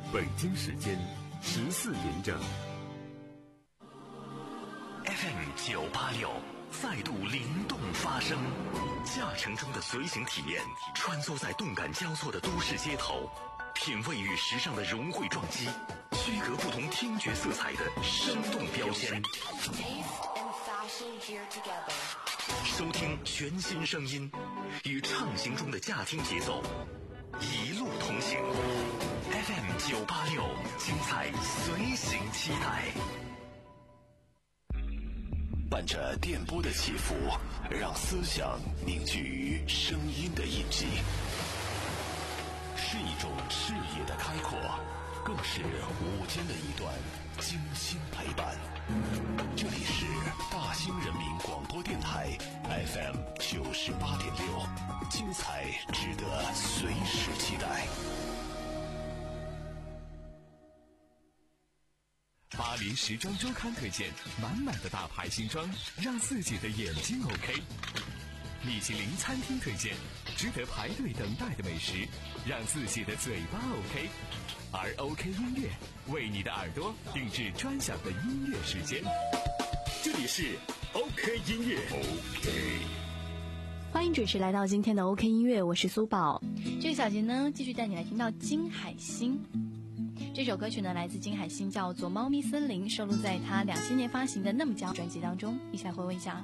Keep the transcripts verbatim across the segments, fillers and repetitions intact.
北京时间十四点整。 F M 九八六再度灵动发声，驾乘中的随行体验，穿梭在动感交错的都市街头，品味与时尚的融汇撞击，区隔不同听觉色彩的生动标签。收听全新声音，与畅行中的驾听节奏，一路同行。F M 九八六，精彩随行期待。伴着电波的起伏，让思想凝聚于声音的印记，是一种视野的开阔，更是午间的一段精心陪伴。这里是大兴人民广播电台 F M 九十八点六，精彩值得随时期待。 巴黎时装周刊推荐满满的大牌新装，让自己的眼睛 OK。米其林餐厅推荐值得排队等待的美食，让自己的嘴巴 OK。而 OK 音乐为你的耳朵定制专享的音乐时间。这里是 OK 音乐 OK。 欢迎准时来到今天的 OK 音乐，我是苏宝。 这个小节呢，继续带你来听到金海心。这首歌曲呢，来自金海心，叫做《猫咪森林》，收录在他两千年发行的《那么娇》专辑当中。一起来回味一下。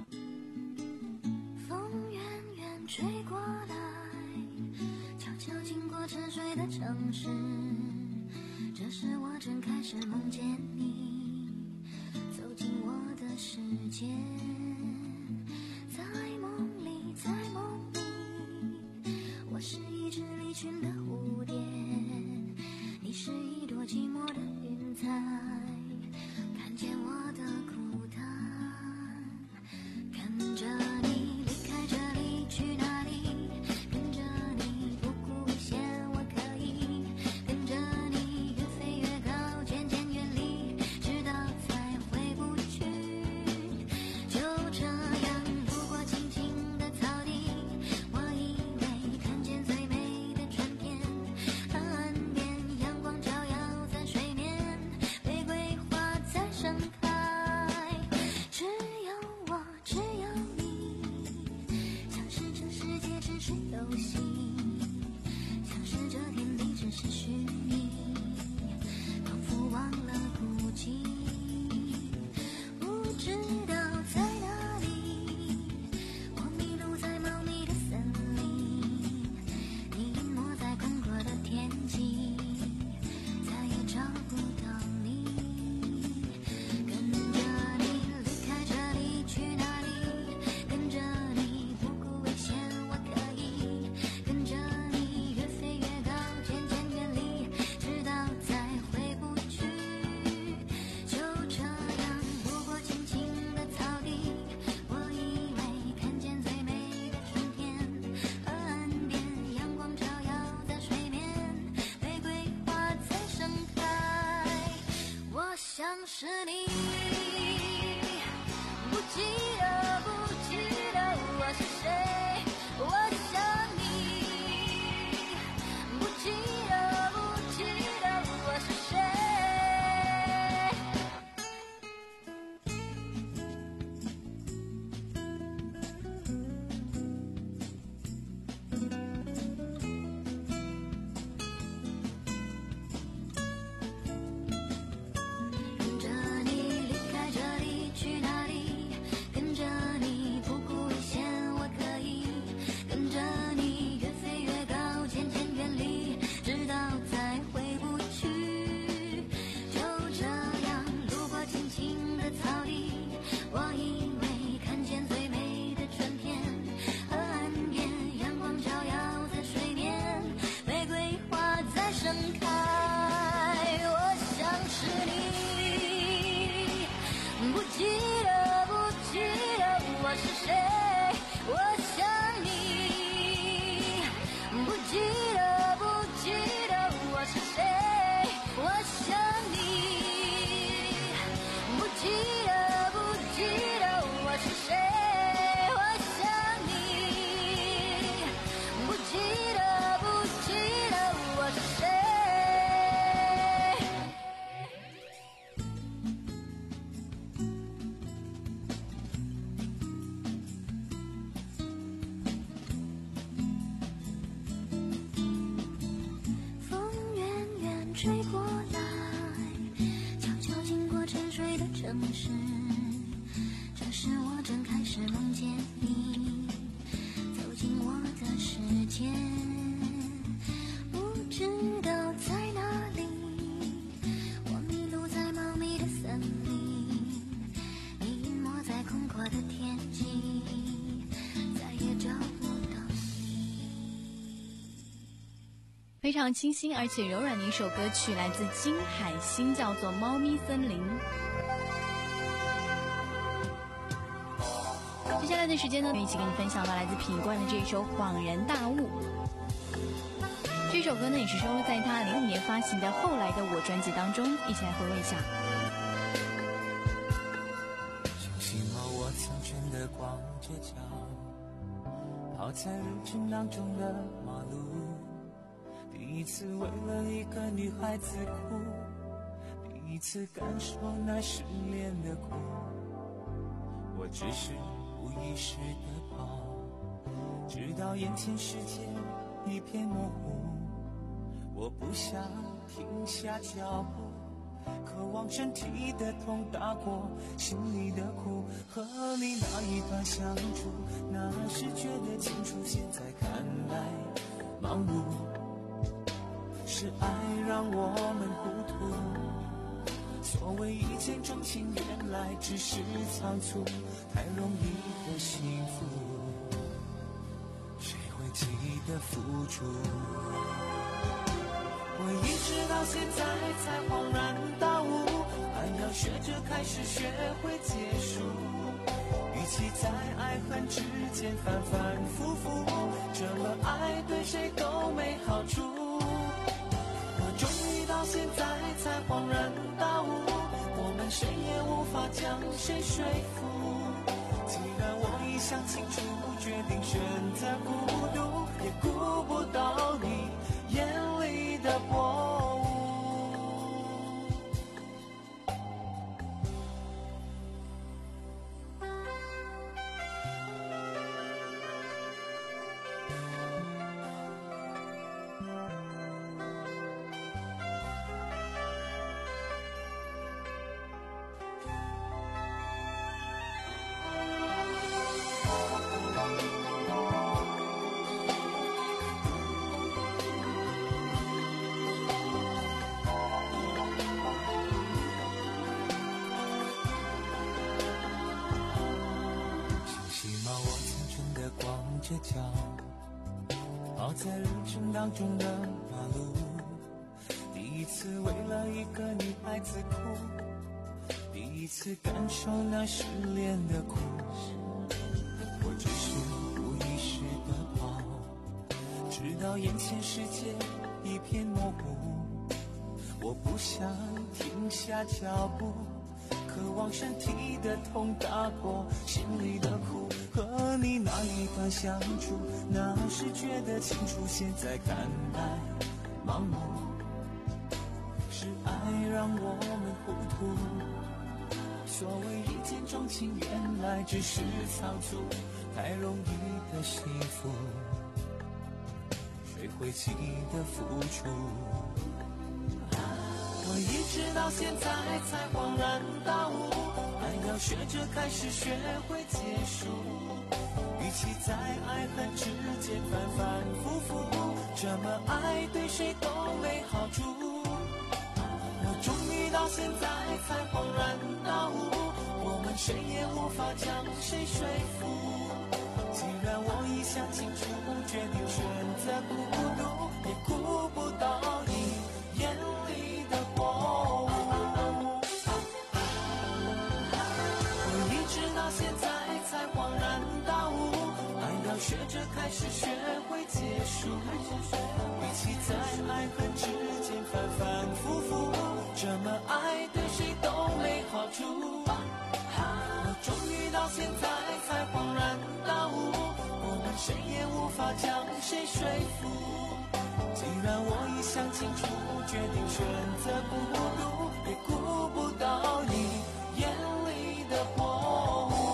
风远远吹过来，悄悄经过沉睡的城市，这时我正开始梦见你走进我的世界。在梦里，在梦里，我是一只离群的蝴蝶，你是一朵寂寞的云彩，看见我的孤单，跟着你离开这里去哪里，跟着你不顾危险我可以，跟着你越飞越高，渐渐远离，直到再回不去。就这样路过青青的草地，我以为看见最美的春天，岸边阳光照耀在水面，玫瑰花在盛开，只有我只有你，像是这世界只是游戏，像是这天地只是虚拟，仿佛忘了孤寂，不知道在哪里，我迷路在茂密的森林，你隐没在空阔的天际，再也找不到你，跟着你离开这里去哪里，跟着你不顾危险我可以，跟着你越飞越高，渐渐远离，直到再回不去。就这样路过青青的草地，我以为看见最美的春天，河岸边阳光照耀在水面，玫瑰花在盛开，我想是你，不记得不记得我是谁，我想你，不记得不记得我是谁。跟着你离开这里去哪里，跟着你不顾危险我可以，跟着你越飞越高，渐渐远离，直到再回不去。就这样路过青青的草地，我以为看见最美的春天，河岸边阳光照耀在水面，玫瑰花在盛开，我想是你，不记得不记得我是谁，我想你，不记得不记得我是谁，我想你，不记得不记得我是谁，我想你，不记得不记得我是谁。 城市，这时我正开始梦见你走进我的世界，不知道在哪里，我迷路在茂密的森林，你隐没在空阔的天际，再也找不到你。 非常清新而且柔软的一首歌曲，来自金海心，叫做《猫咪森林》。接下来的时间呢，一起跟你分享到来自品冠的这一首《恍然大悟》。这首歌呢，也是收录在他零五年发行的《后来的我》专辑当中，一起来回味一下。 相信吗？我曾真的光着脚，跑在人群当中的马路，第一次为了一个女孩子哭，第一次感受那失恋的苦。我只是无意识地跑，直到眼前世界一片模糊。我不想停下脚步，渴望身体的痛打过心里的苦。和你那一段相处，那时觉得清楚，现在看来盲目。是爱让我们糊涂，所谓一见钟情，原来只是仓促，太容易的幸福，谁会记得付出？我一直到现在才恍然大悟，爱要学着开始，学会结束，与其在爱恨之间反反复复，这么爱对谁都没好处。终于到现在才恍然大悟，我们谁也无法将谁说服。既然我已想清楚，决定选择孤独，也顾不到你眼里的薄雾。着脚，跑在人群当中的马路，第一次为了一个女孩子哭，第一次感受那失恋的苦。我只是无意识地跑，直到眼前世界一片模糊。我不想停下脚步，渴望身体的痛打过心里的苦。和你那一段相处，那时觉得清楚，现在看来盲目。是爱让我们糊涂，所谓一见钟情，原来只是仓促，太容易的幸福，谁会记得付出？我一直到现在才恍然大悟，爱要学着开始，学会结束，与其在爱恨之间反反复复，这么爱对谁都没好处。我终于到现在才恍然大悟，我们谁也无法将谁说服。既然我已想清楚，决定选择孤独，也顾不到你眼里的薄雾。我一直到现在才恍然大悟，爱要学着开始，学会结束，与其在爱恨之间反反复复，这么爱对谁都没好处。我终于到现在才恍然大悟，我们谁也无法将谁说服。既然我已想清楚，决定选择孤独，也顾不到你眼里的薄雾。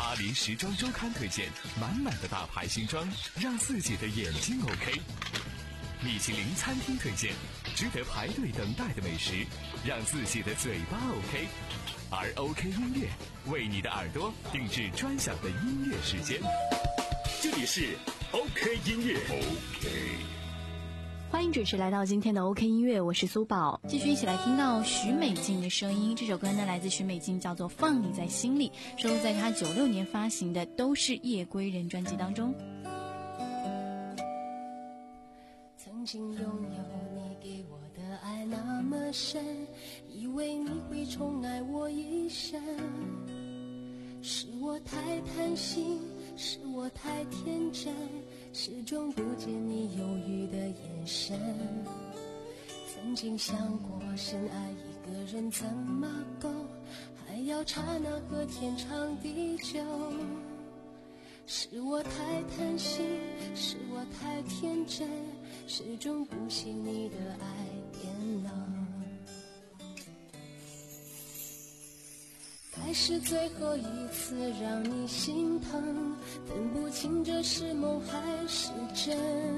巴黎时装周刊推荐，满满的大牌新装，让自己的眼睛 OK。米其林餐厅推荐，值得排队等待的美食，让自己的嘴巴 OK。而 OK 音乐为你的耳朵定制专享的音乐时间。 这里是 OK 音乐 OK。 欢迎准时来到今天的 OK 音乐，我是苏宝。 继续一起来听到许美静的声音。这首歌呢来自许美静，叫做《放你在心里》，收录在她九六年发行的《都是夜归人》专辑当中。 曾经拥有你给我的爱那么深，以为你会宠爱我一生，是我太贪心，是我太天真，始终不见你犹豫的眼神。曾经想过深爱一个人怎么够，还要刹那和天长地久，是我太贪心，是我太天真，始终不信你的爱变冷。该是最后一次让你心疼，分不清这是梦还是真，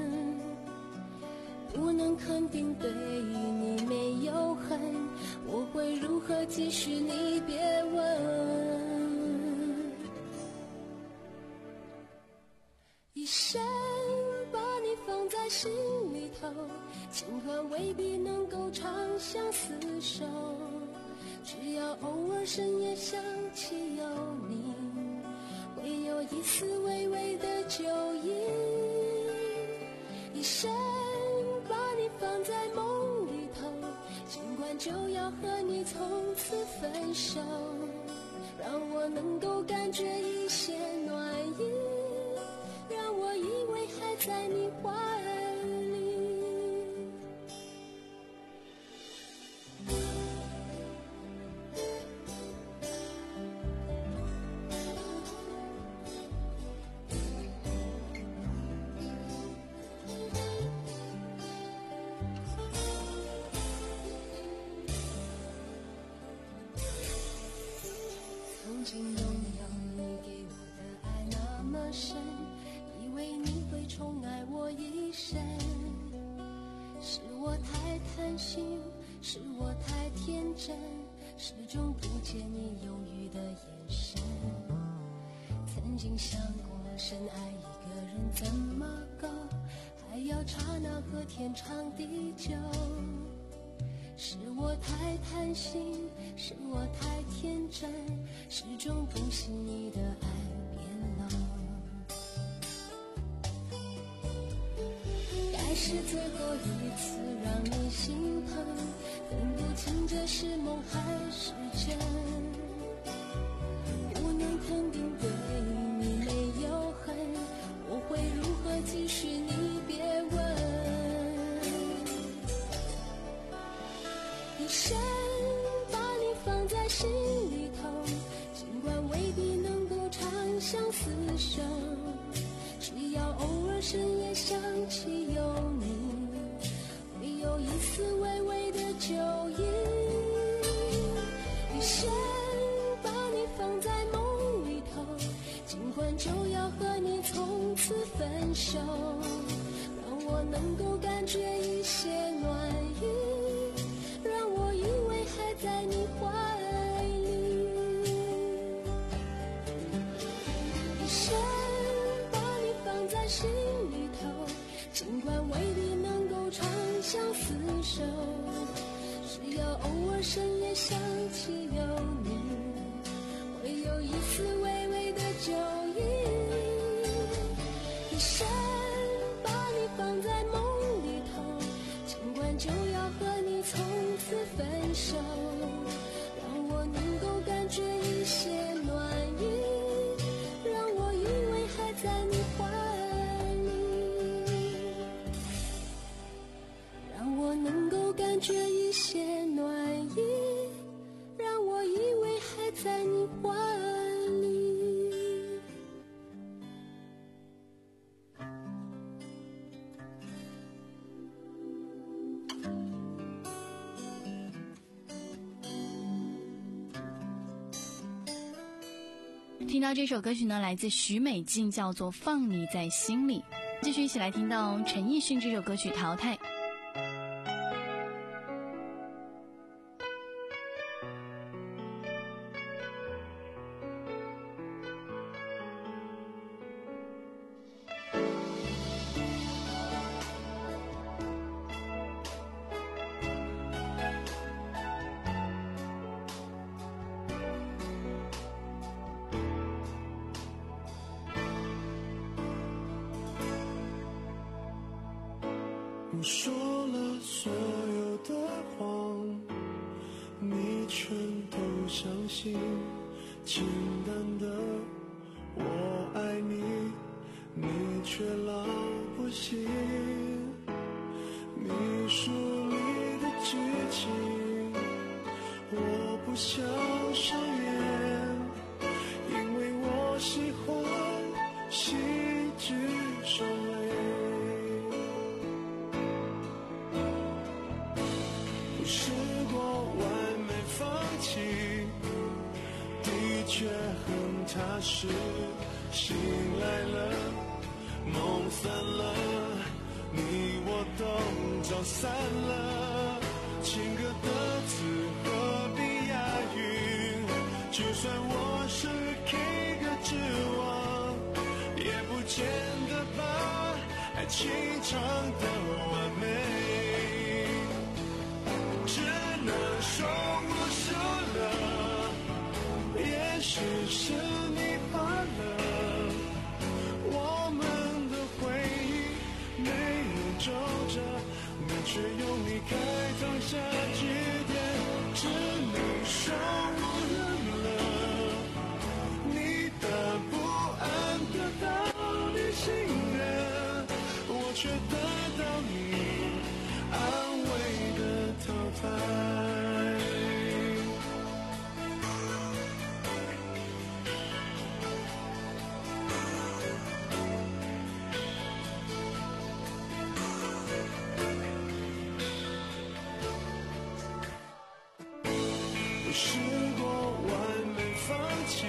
不能肯定对你没有恨，我会如何继续你别问。一生把你放在心里头，尽管未必能够长相厮守，只要偶尔深夜想起有你，会有一丝微微的酒意。一生把你放在梦里头，尽管就要和你从此分手，让我能够感觉一些暖意，让我以为还在你怀里。曾经拥有你给我的爱那么深，以为你会宠爱我一生，是我太贪心，是我太天真，始终不见你犹豫的眼神。曾经想过深爱一个人怎么够，还要刹那和天长地久，是我太贪心，是我太天真，始终不信你的爱变冷。该是最后一次让你心疼，分不清这是梦还是真，不能肯定对你没有恨，我会如何继续你别问。一生把你放在心里头，尽管未必能够长相厮守，只要偶尔深夜想起有你，会有一丝微微的酒意。一生把你放在梦里头，尽管就要和你从此分手，让我能够感觉一些暖意，让我以为还在你怀里。一生把你放在心里头，尽管未必能够长相厮守，只要偶尔深夜想起有你，会有一丝微微的酒意。一生把你放在梦里头，尽管就要和你从此分手，让我能够感觉一些暖意，让我以为还在你怀里，让我能够感觉一些暖意，让我以为听到这首歌曲呢，来自许美静，叫做《放你在心里》。继续一起来听到陈奕迅这首歌曲《淘汰》。 我说了所有的谎，你全都相信。简单的我爱你，你却老不信。你书里的剧情，我不想上演，因为我喜欢喜剧收尾。试过完美放弃，的确很踏实。醒来了，梦散了，你我都走散了。情歌的词何必押韵？就算我是 K 歌之王，也不见得把爱情唱得完美。只能说我输了，也许是你怕了，我们的回忆没有皱褶，你却用离开烫下句点。只能说我认了，你的不安得到你信任，我却得到你安慰的淘汰。我试过完美放弃，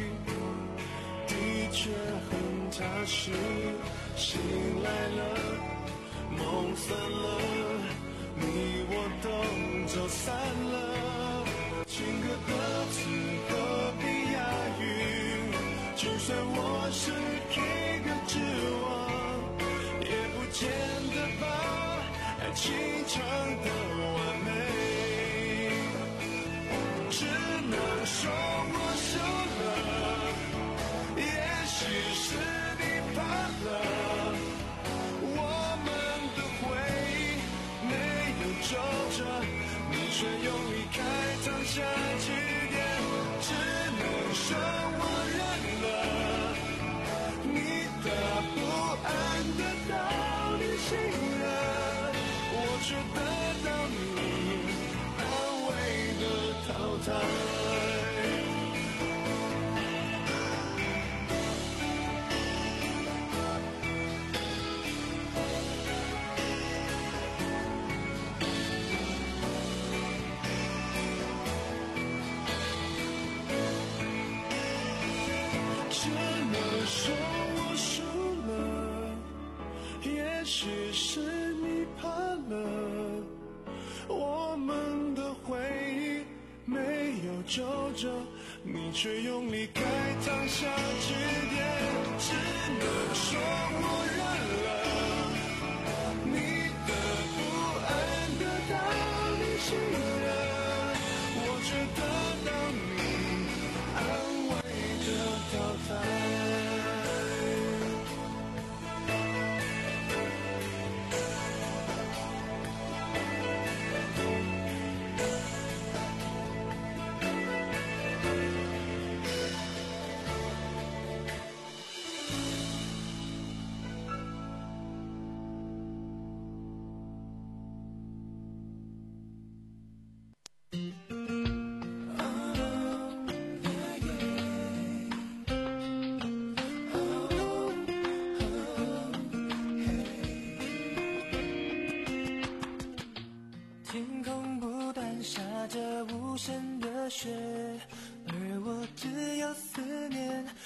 的确很踏实。醒来了，梦散了，你我都走散了。情歌的词何必押韵？就算我是 K 歌之王，也不见得把爱情唱得完美。只能说我输了，也许是你怕了，我们的回忆没有皱褶，你却用离开烫下句点。只能说我认了，你的不安得到你信任，我却得到你安慰的淘汰。只能说我输了，也许是你怕了，我们的回忆没有皱褶，你却用离开烫下句点。只能说我认了，你的不安得到你信任，我却得到你安慰的淘汰。 天空不断下着无声的雪，而我只有思念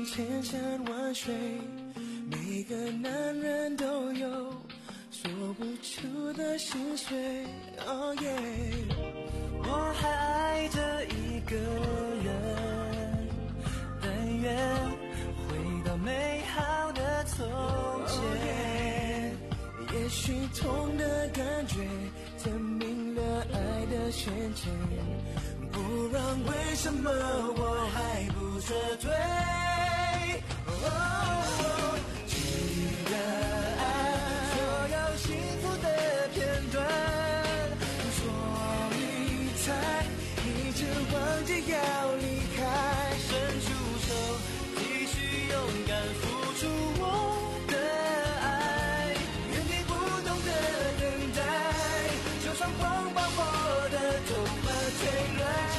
千山万水，每个男人都有说不出的心碎。哦耶，我还爱着一个人，但愿回到美好的从前。Oh yeah, 也许痛的感觉证明了爱的深浅，不然为什么我还不撤退？哦哦，记得爱所有幸福的片段，所以才一直忘记要离开。伸出手，继续勇敢付出我的爱，原地不动的等待，就算风把我的头发吹乱。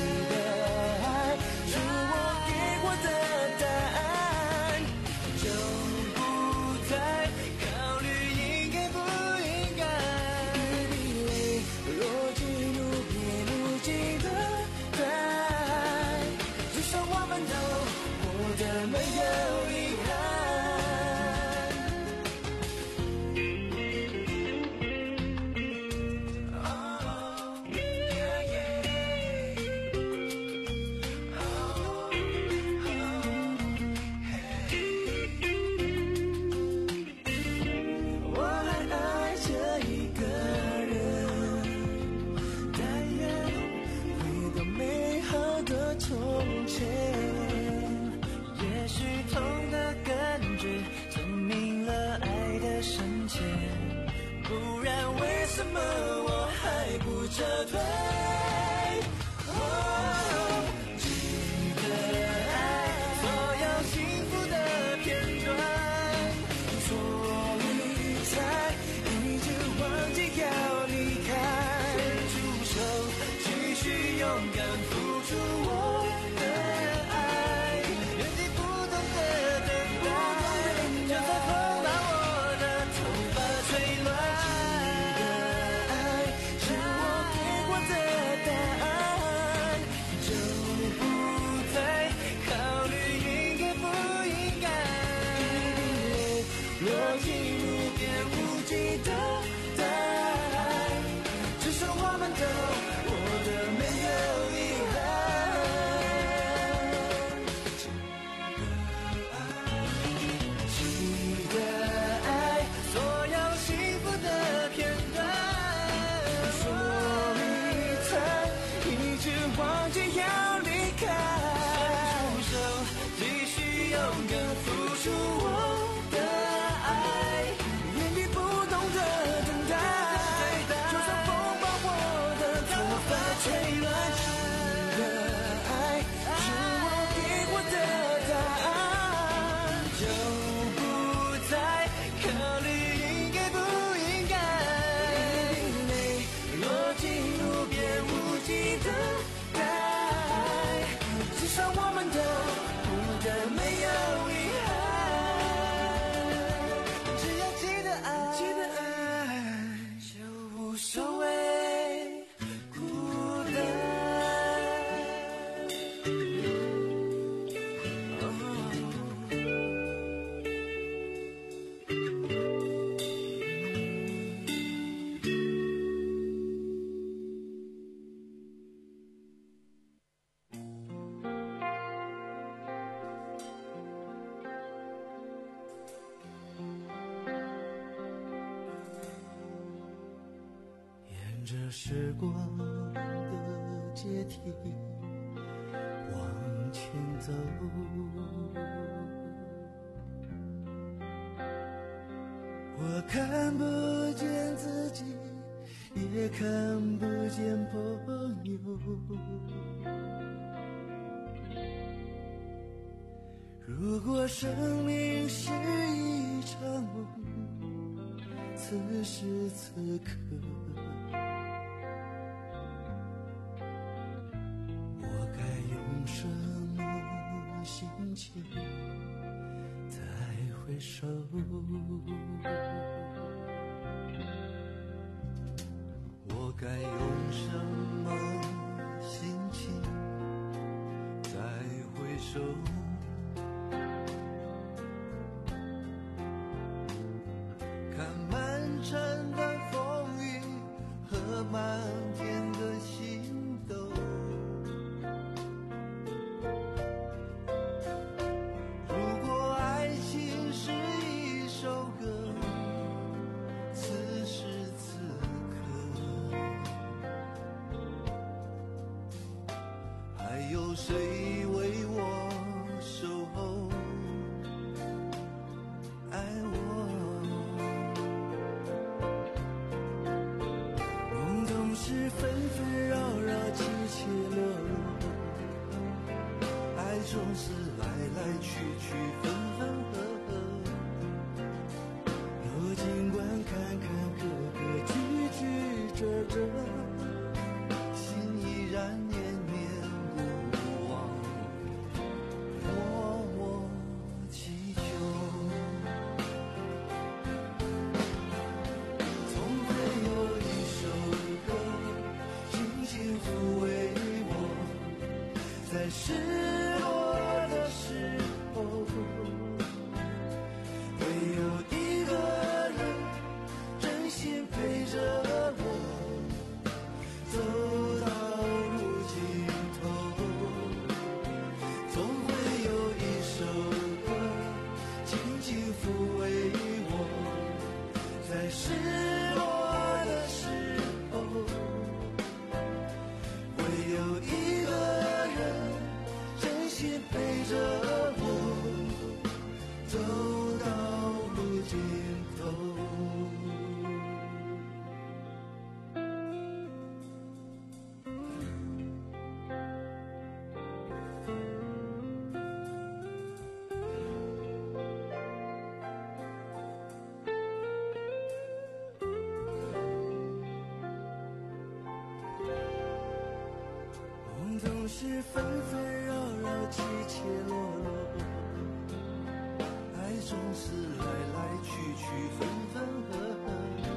着时光的阶梯往前走，我看不见自己，也看不见朋友。如果生命是一场梦，此时此刻再回首，我该用什么心情再回首？ 有谁为我守候爱我？梦总是纷纷扰扰，起起落落，爱总是来来去去，分分合合。我尽管坎坎坷坷，曲曲折折，心依然念念不忘，默默祈求。总会有一首歌，轻轻抚慰我，在失落的时候，会有一个人真心陪着我，走到路尽头。总会有一首歌，轻轻抚慰我，在失落的时候，会有一个人真心陪着我，走到路尽头。梦总是纷纷扰扰，起起落落，爱总是来来去去，分分合合。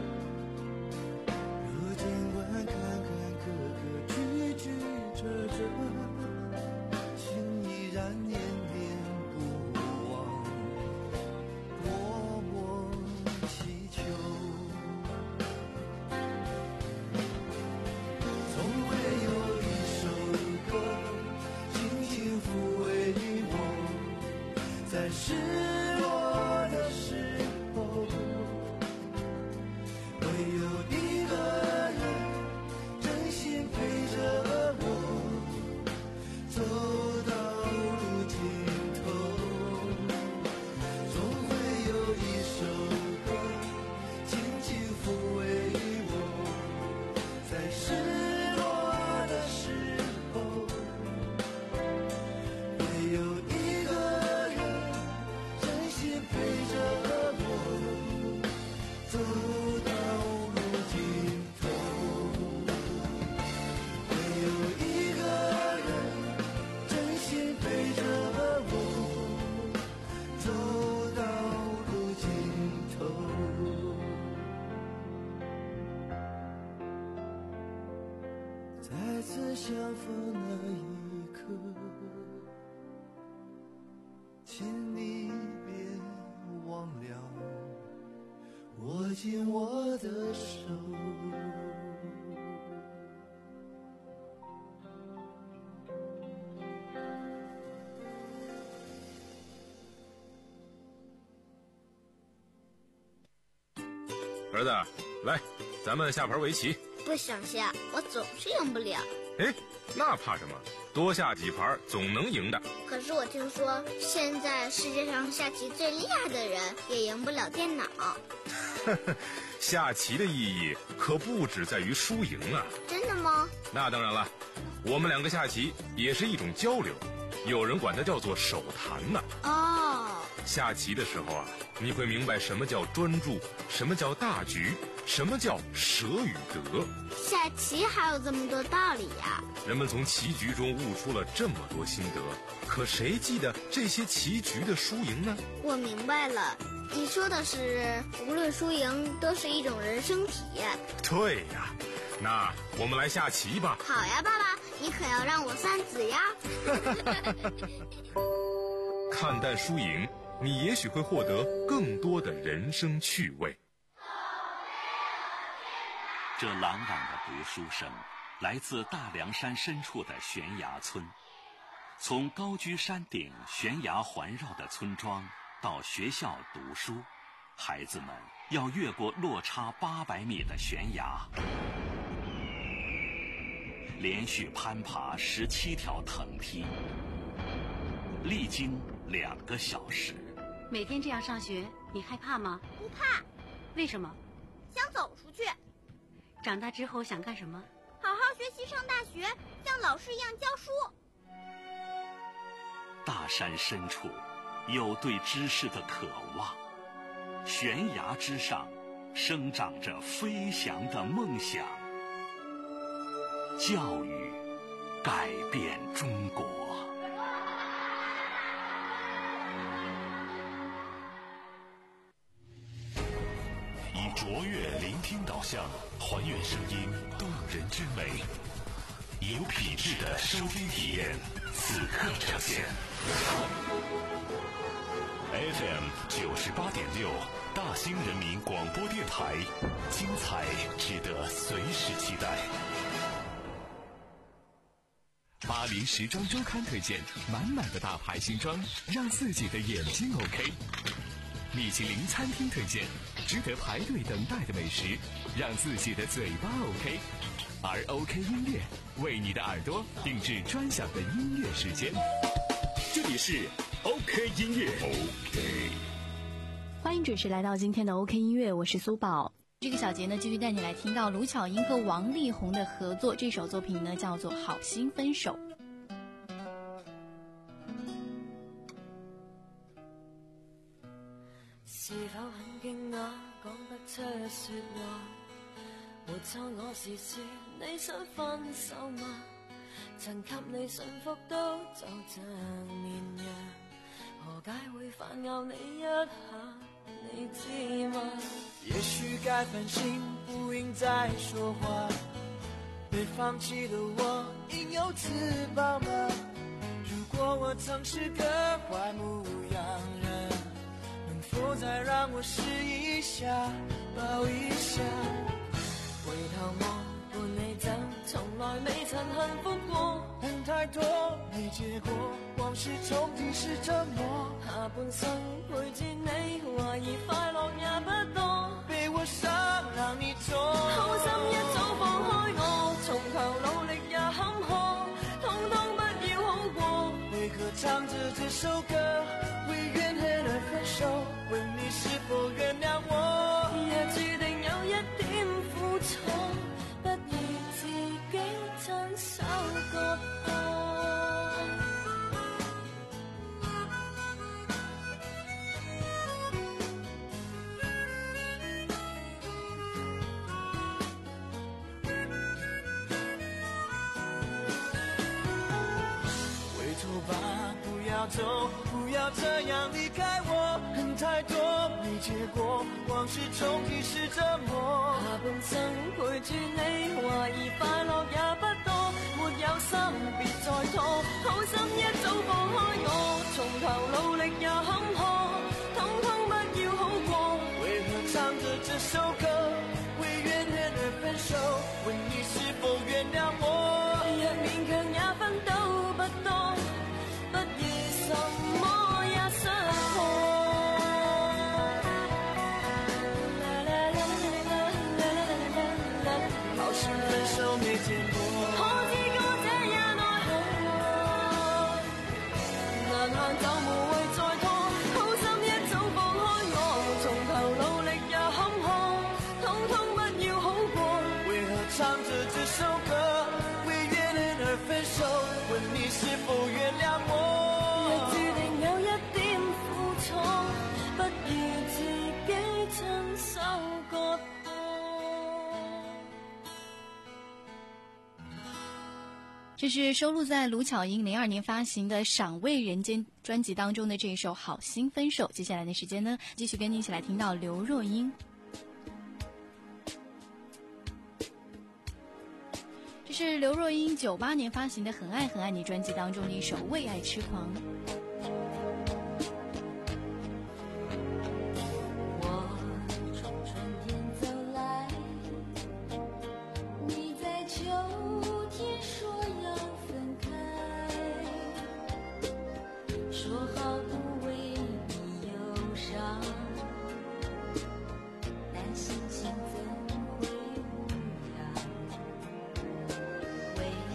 可尽管坎坎坷坷，曲曲折折，心依然念念不忘，默默祈求。总会有一首歌，轻轻抚慰我，在失落的时候，会有一个人真心陪着我，走到路尽头。总会有一首歌，轻轻抚慰我，在失落的时候，会有一个人真心陪着我，走到路尽头。会有一个人真心陪着我，走到路尽头。再次相逢那一刻，请你别忘了握紧我的手。 儿子，来，咱们下盘围棋。 不想下，我总是赢不了。 哎，那怕什么？多下几盘总能赢的。 可是我听说，现在世界上下棋最厉害的人也赢不了电脑。 下棋的意义可不只在于输赢啊！ 真的吗？ 那当然了，我们两个下棋也是一种交流，有人管它叫做手谈呢。 哦， 下棋的时候啊，你会明白什么叫专注，什么叫大局，什么叫舍与得。 下棋还有这么多道理呀！ 人们从棋局中悟出了这么多心得，可谁记得这些棋局的输赢呢？ 我明白了，你说的是无论输赢都是一种人生体验。 对呀，那我们来下棋吧。 好呀，爸爸，你可要让我算子呀。 看淡输赢，你也许会获得更多的人生趣味。 这朗朗的读书声来自大凉山深处的悬崖村。从高居山顶、悬崖环绕的村庄到学校读书，孩子们要越过落差八百米的悬崖。 连续攀爬十七条藤梯，历经两个小时。 每天这样上学，你害怕吗？ 不怕。 为什么？ 想走出去。 长大之后想干什么？ 好好学习，上大学，像老师一样教书。 大山深处有对知识的渴望，悬崖之上生长着飞翔的梦想。教育改变中国。 以卓越聆听导向，还原声音动人之美，有品质的收听体验，此刻呈现。F M 九十八点六，大兴人民广播电台，精彩值得随时期待。 巴黎时装周刊推荐，满满的大牌新装，让自己的眼睛 OK。米其林餐厅推荐，值得排队等待的美食，让自己的嘴巴 OK。而 OK 音乐为你的耳朵定制专享的音乐时间。 这里是 OK 音乐 OK。 欢迎准时来到今天的 OK 音乐，我是苏宝。 这个小节呢，继续带你来听到卢巧音和王力宏的合作，这首作品呢叫做《好心分手》。 是否很驚訝講不出說話？沒錯，我是說你想分手嗎？曾給你幸福都就像綿羊，何解會反咬你一下？你知嗎？ 也許該反省，不應再說話。被放棄的我應有自保嗎？如果我曾是個壞模樣人，能否再讓我試一下，抱一下？ 回頭望伴你走，從來未曾幸福過。 恨太多沒結果，往事重提是折磨。 下半生陪住你，懷疑快樂也不多。 被我傷讓你痛， 好心一早放開我，從頭努力也坎坷，通通不要好過。 為何唱着這首歌，為怨恨而分手？問你是否原諒我？ 也注定有一點苦楚，不如自己親手割破。 回頭吧，不要走，不要這樣離開我。恨太多沒結果，往事重提是折磨。 下半生陪住你，懷疑快樂也不多。沒有心別再拖，好心一早放開我，從頭努力也坎坷，通通不要好過。 為何唱着這首歌，為怨恨而分手？問你是否原諒我？ 若勉強也分到不多，不如什麼也傷破。 好心分手沒見過， 可知歌這也奈何，難行就無謂再拖。好心一早放開我，從頭努力也坎坷，通通不要好過。 為何唱着這首歌，為怨恨而分手？問你是否原諒我？ 若注定有一點苦楚，不如自己親手割破。 这是收录在卢巧音零二年发行的《赏味人间》专辑当中的这一首《好心分手》。接下来的时间呢，继续跟你一起来听到刘若英。这是刘若英九八年发行的《很爱很爱你》专辑当中的一首《为爱痴狂》。 为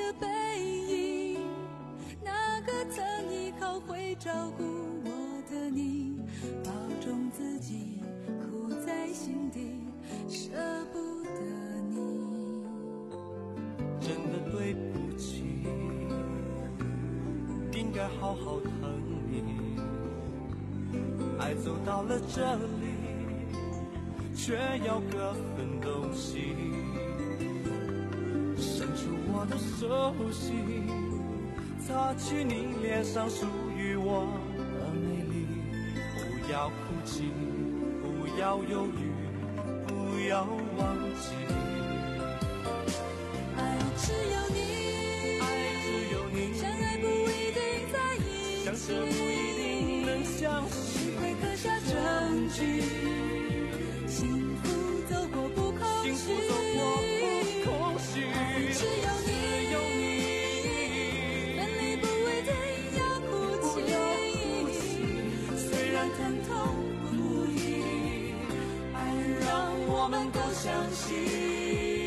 的背影，那个曾依靠会照顾我的你，保重自己，苦在心底，舍不得你。 真的对不起，应该好好疼你。爱走到了这里，却要各分东西。伸出我的手心，擦去你脸上属于我的美丽。不要哭泣，不要犹豫，不要忘记。 爱只有你， 爱只有你， 相爱不一定在一起， 相识不一定能相信。 心会刻下证据，幸福走过不空虚， 幸福走过不空虚。 爱只有你， 只有你， 分离不一定要哭泣， 不要哭泣。 虽然疼痛不已，爱让我们都相信。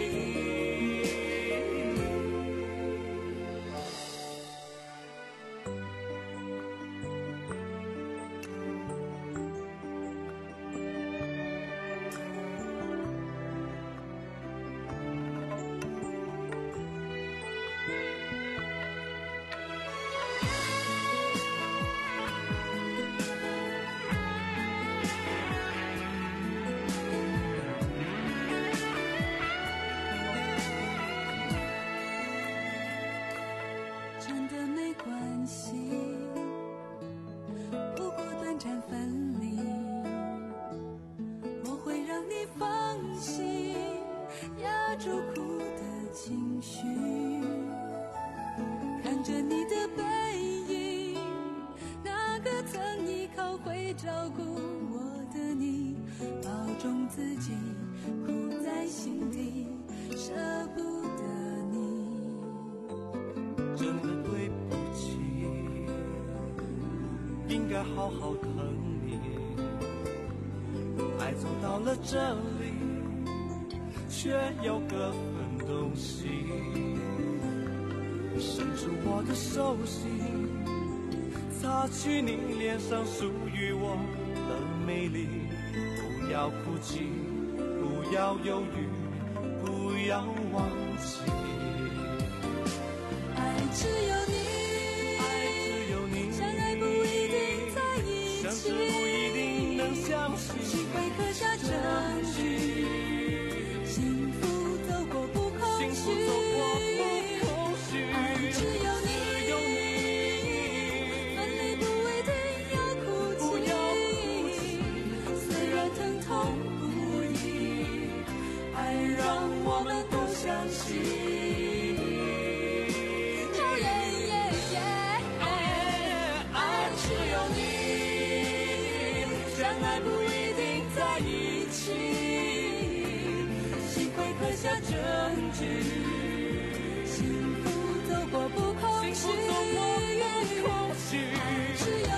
真的没关系，不过短暂分离，我会让你放心，压住哭的情绪，看着你的背影，那个曾依靠会照顾我的你，保重自己，苦在心底，舍不得你。 真的对不起，应该好好疼你。爱走到了这里，却要各分东西。伸出我的手心，擦去你脸上属于我的美丽。不要哭泣，不要犹豫，不要忘记。 爱只有你， 爱只有你， 相爱不一定在一相识起， 不一定能相信。 心会刻下证据，幸福走过不空虚， 幸福走过不空虚。 爱只有你， 只有你， 分离不一定要哭泣， 不要哭泣。 虽然疼痛不已，爱让我们都相信。只有你，相爱不一定在一起，心会刻下证据，幸福走过不空虚，只有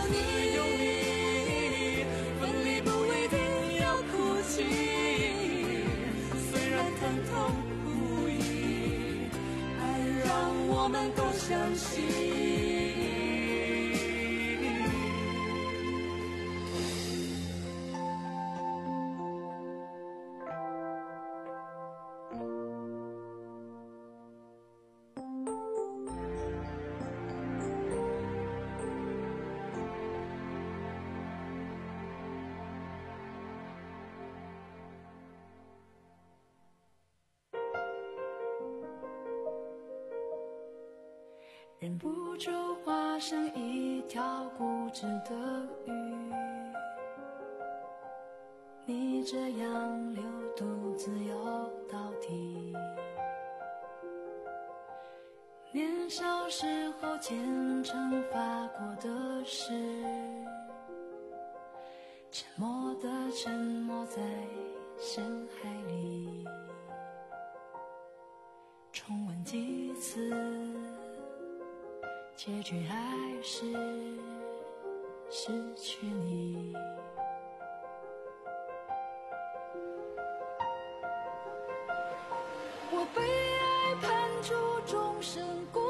你，分离不一定要哭泣，虽然疼痛不已，爱让我们都相信。忍不住化成一条固执的鱼，你这样流独自游到底。年少时候虔诚发过的誓，沉默的沉没在深海里，重温几次，结局还是失去你。我被爱判处终身孤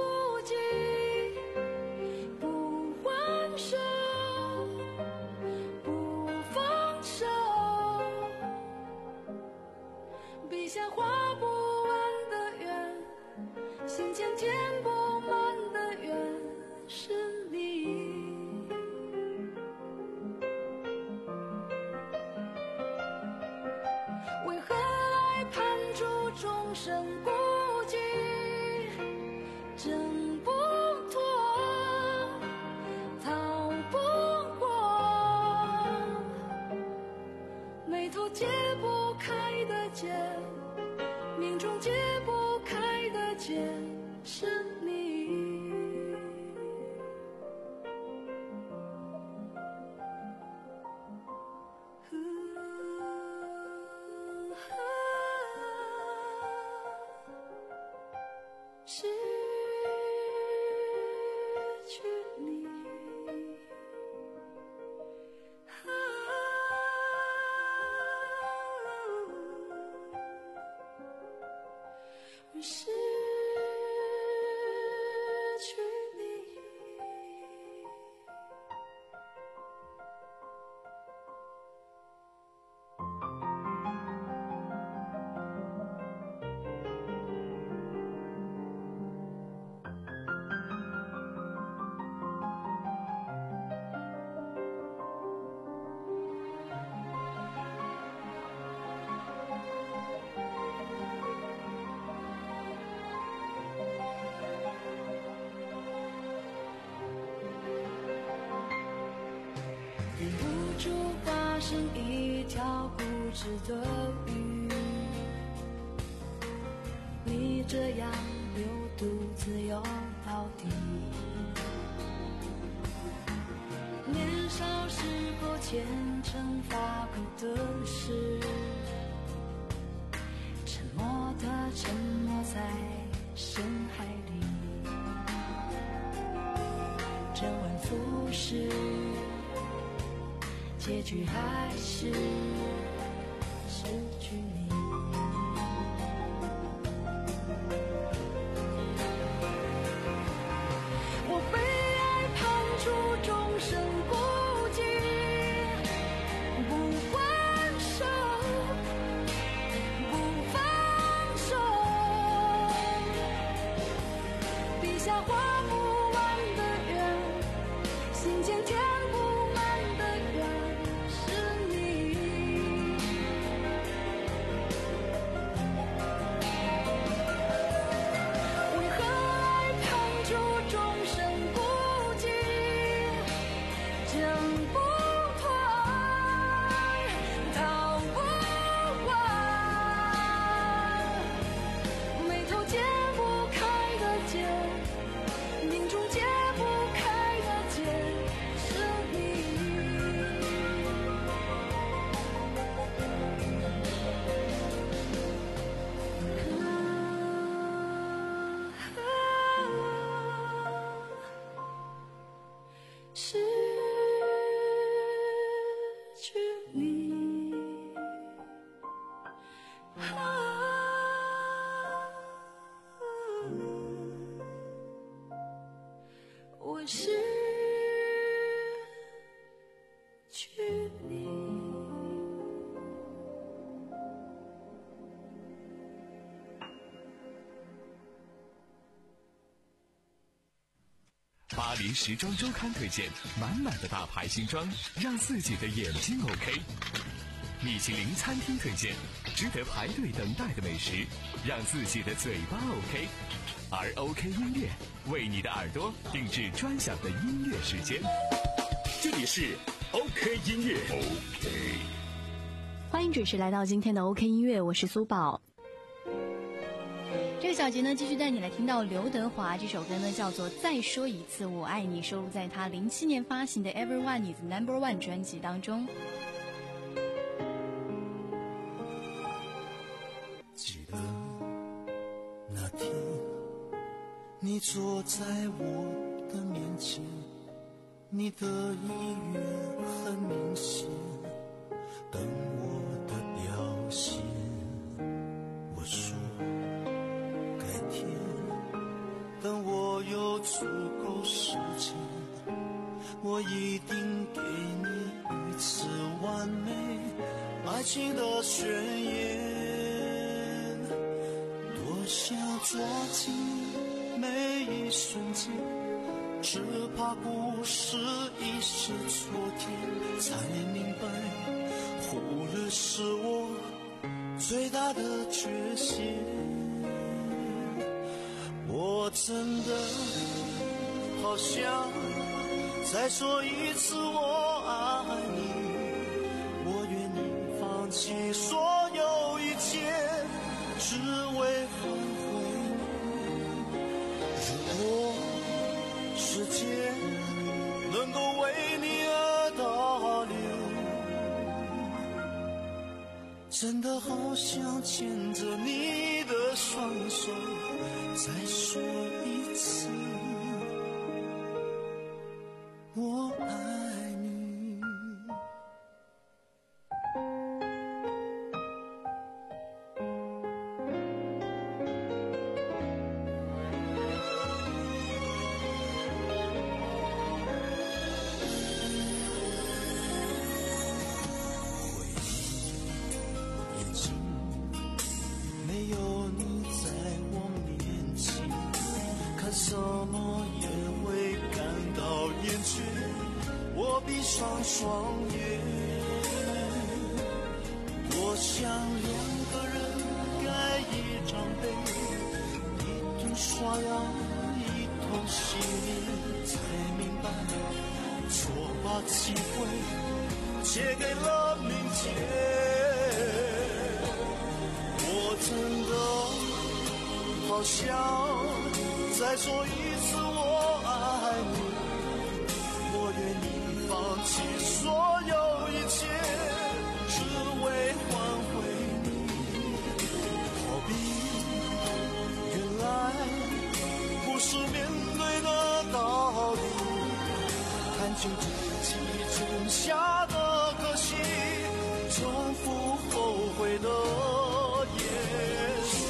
忍不住化身一条固执的鱼，你这样留独自游到底。年少时候虔诚发过的誓，沉默的沉默在深海里，周而复始，结局还是失去你。我被爱判处终身孤寂，不还手，不放手，笔下画不完的圆，心间填不满的缘，是你。为何爱判处终身孤寂，挣不脱，逃不完，眉头解不开的结，命中解不开的结，是你。失去你，我失去你。 巴黎时装周刊推荐满满的大牌新装，让自己的眼睛 OK。米其林餐厅推荐值得排队等待的美食，让自己的嘴巴 OK。而 OK 音乐为你的耳朵定制专享的音乐时间。 这里是 OK 音乐 OK。 欢迎准时来到今天的 OK 音乐，我是苏宝。 这个小节呢，继续带你来听到刘德华这首歌呢，叫做《再说一次我爱你》，收录在他零七年发行的《Everyone Is Number One》专辑当中。 记得那天，你坐在我的面前，你的意愿很明显，等我的表现。我说改天，等我有足够时间，我一定给你一次完美爱情的宣言。多想抓紧每一瞬间，只怕故事已是昨天，才明白忽略是我最大的缺陷。我真的好想再说一次我爱你，我愿意放弃所有一切，只为换回你。如果世界能够为你而倒流，真的好想牵着你的双手，再说一次我爱你。眼睛没有你在我面前，看什么也会感到厌倦。我闭上双眼，多想两个人盖一张被，一同刷牙，一同洗脸，才明白错把机会借给了明天。我真的好想再说一次我爱你，我愿意放弃所有一切，只为换回你。逃避原来不是面对的道理，看清自己种下的可惜，重复后悔的也许。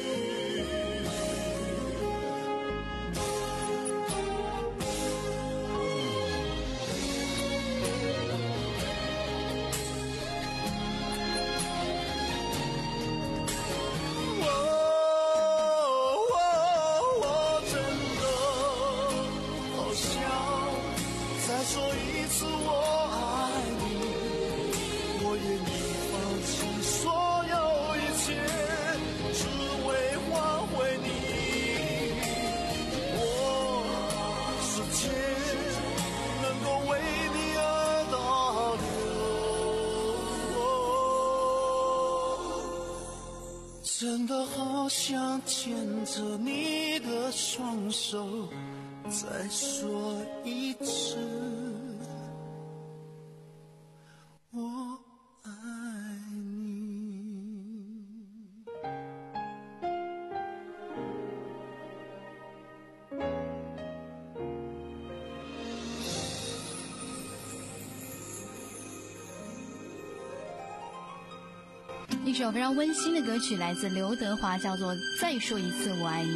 真的好想牵着你的双手，再说一次我爱你。 一首非常温馨的歌曲，来自刘德华，叫做《再说一次我爱你》。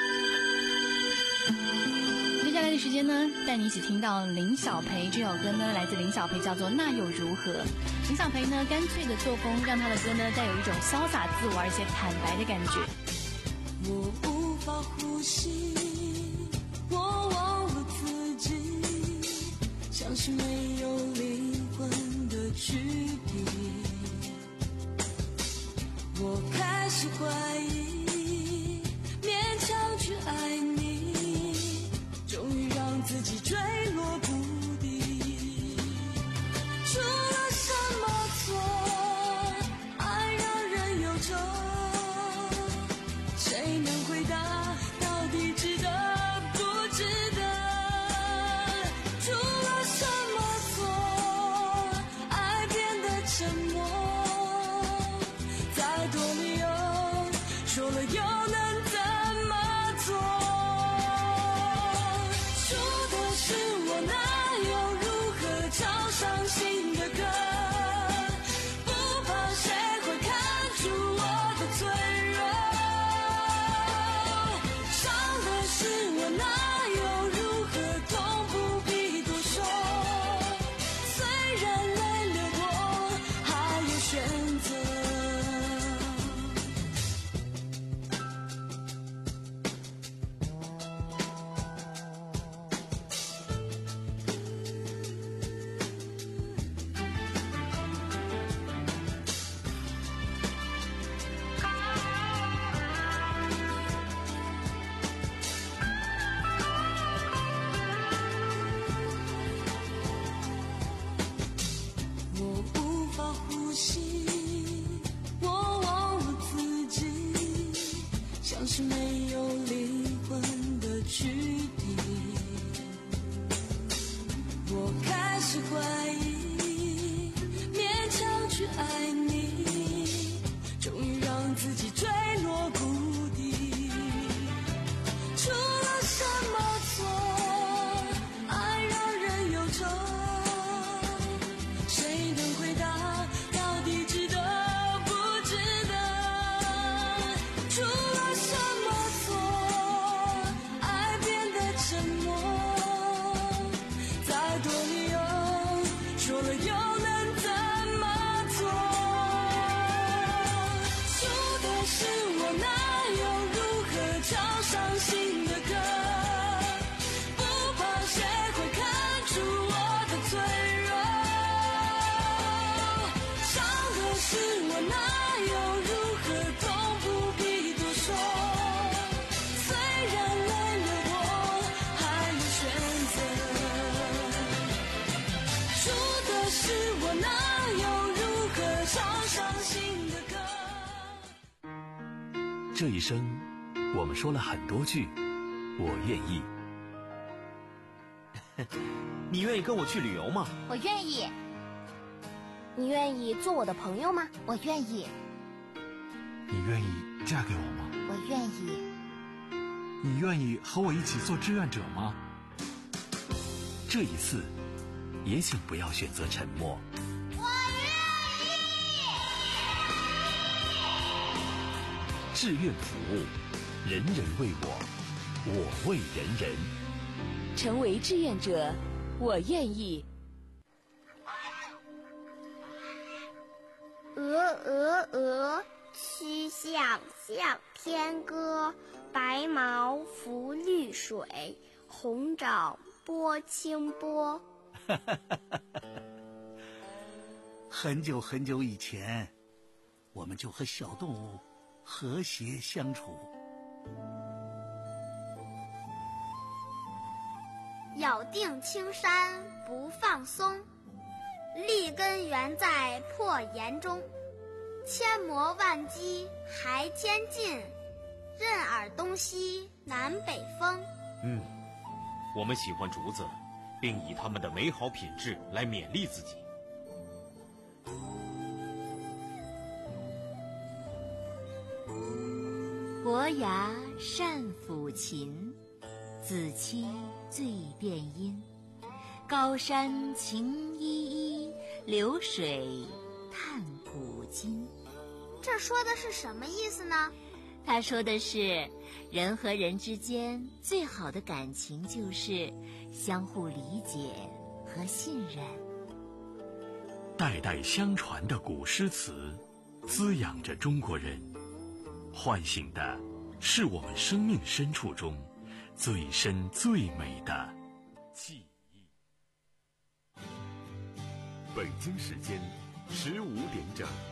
接下来的时间呢，带你一起听到林小培这首歌呢，来自林小培，叫做《那又如何》。林小培呢，干脆的作风让他的歌呢，带有一种潇洒自我而且坦白的感觉。 我无法呼吸，我忘了自己，像是没有灵魂的躯体。我开始怀疑，勉强去爱你，终于让自己坠落谷底。出了什么错，爱让人忧愁，谁能回答到底值得不值得？出了什么错，爱变得沉默，说了又能怎么做？说的是我，那又如何唱伤心的歌？不怕谁会看出我的脆弱。伤的是我，那又如何痛不必多说？虽然泪流过，还有选择。像是没有灵魂的躯体，我开始怀疑，勉强去爱你，终于让自己坠落谷底。出了什么错，爱让人忧愁，谁能回答到底值得不值得？出了什么错，爱变得沉默，再多理由我那又如何唱伤心的歌。 这一生我们说了很多句我愿意。 你愿意跟我去旅游吗？ 我愿意。你愿意做我的朋友吗？我愿意。 你愿意嫁给我吗？ 我愿意。 你愿意和我一起做志愿者吗？ 这一次也请不要选择沉默。 我愿意。 志愿服务，人人为我，我为人人。 成为志愿者，我愿意。 鹅鹅鹅，曲项向天歌。白毛浮绿水，红掌拨清波。 很久很久以前，我们就和小动物和谐相处。 咬定青山不放松，立根原在破岩中。千磨万击还坚劲，任尔东西南北风。 嗯，我们喜欢竹子，并以它们的美好品质来勉励自己。 伯牙善抚琴，子期醉殿音。高山晴依依，流水叹古今。 这说的是什么意思呢？ 他说的是，人和人之间最好的感情就是相互理解和信任。 代代相传的古诗词，滋养着中国人，唤醒的是我们生命深处中最深最美的记忆。 北京时间十五点整。